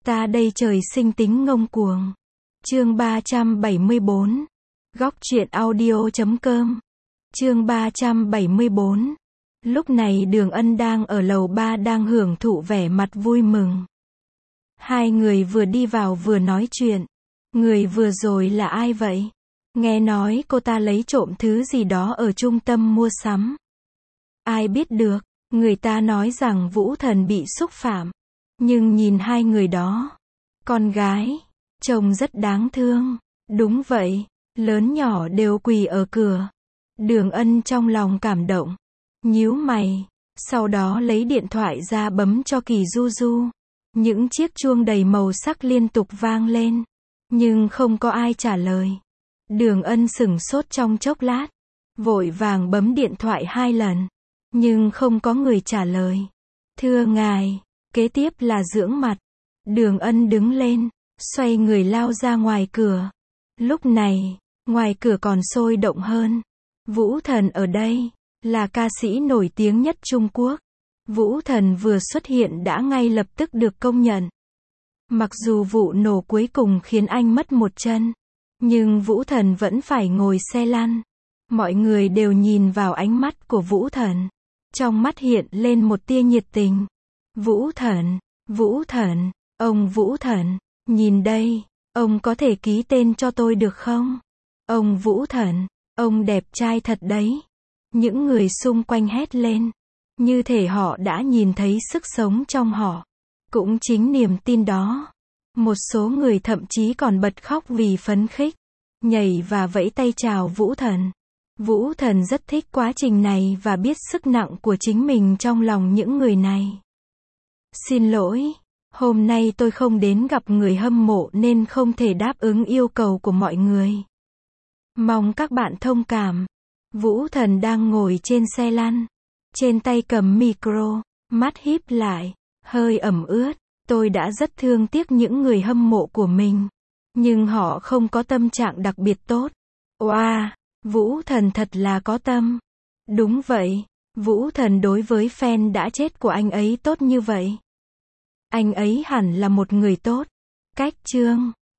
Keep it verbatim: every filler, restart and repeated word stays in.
Ta đây trời sinh tính ngông cuồng. Chương ba trăm bảy mươi bốn. Góc truyện audio chấm com. Chương ba trăm bảy mươi bốn. Lúc này Đường Ân đang ở lầu ba đang hưởng thụ vẻ mặt vui mừng. Hai người vừa đi vào vừa nói chuyện. Người vừa rồi là ai vậy? Nghe nói cô ta lấy trộm thứ gì đó ở trung tâm mua sắm. Ai biết được, người ta nói rằng Vũ Thần bị xúc phạm. Nhưng nhìn hai người đó, con gái, trông rất đáng thương. Đúng vậy, lớn nhỏ đều quỳ ở cửa. Đường Ân trong lòng cảm động, nhíu mày, sau đó lấy điện thoại ra bấm cho Kỳ Du Du. Những chiếc chuông đầy màu sắc liên tục vang lên, nhưng không có ai trả lời. Đường Ân sửng sốt trong chốc lát, vội vàng bấm điện thoại hai lần, nhưng không có người trả lời. Thưa ngài, kế tiếp là dưỡng mặt. Đường Ân đứng lên, xoay người lao ra ngoài cửa. Lúc này, ngoài cửa còn sôi động hơn. Vũ Thần ở đây, là ca sĩ nổi tiếng nhất Trung Quốc. Vũ Thần vừa xuất hiện đã ngay lập tức được công nhận. Mặc dù vụ nổ cuối cùng khiến anh mất một chân, nhưng Vũ Thần vẫn phải ngồi xe lăn. Mọi người đều nhìn vào ánh mắt của Vũ Thần. Trong mắt hiện lên một tia nhiệt tình. Vũ Thần, Vũ Thần, ông Vũ Thần, nhìn đây, ông có thể ký tên cho tôi được không? Ông Vũ Thần, ông đẹp trai thật đấy. Những người xung quanh hét lên, như thể họ đã nhìn thấy sức sống trong họ. Cũng chính niềm tin đó, một số người thậm chí còn bật khóc vì phấn khích, nhảy và vẫy tay chào Vũ Thần. Vũ Thần rất thích quá trình này và biết sức nặng của chính mình trong lòng những người này. Xin lỗi, hôm nay tôi không đến gặp người hâm mộ nên không thể đáp ứng yêu cầu của mọi người. Mong các bạn thông cảm. Vũ Thần đang ngồi trên xe lăn, trên tay cầm micro, mắt híp lại, hơi ẩm ướt. Tôi đã rất thương tiếc những người hâm mộ của mình, nhưng họ không có tâm trạng đặc biệt tốt. Oa, Vũ Thần thật là có tâm. Đúng vậy, Vũ Thần đối với fan đã chết của anh ấy tốt như vậy. Anh ấy hẳn là một người tốt. Cách chương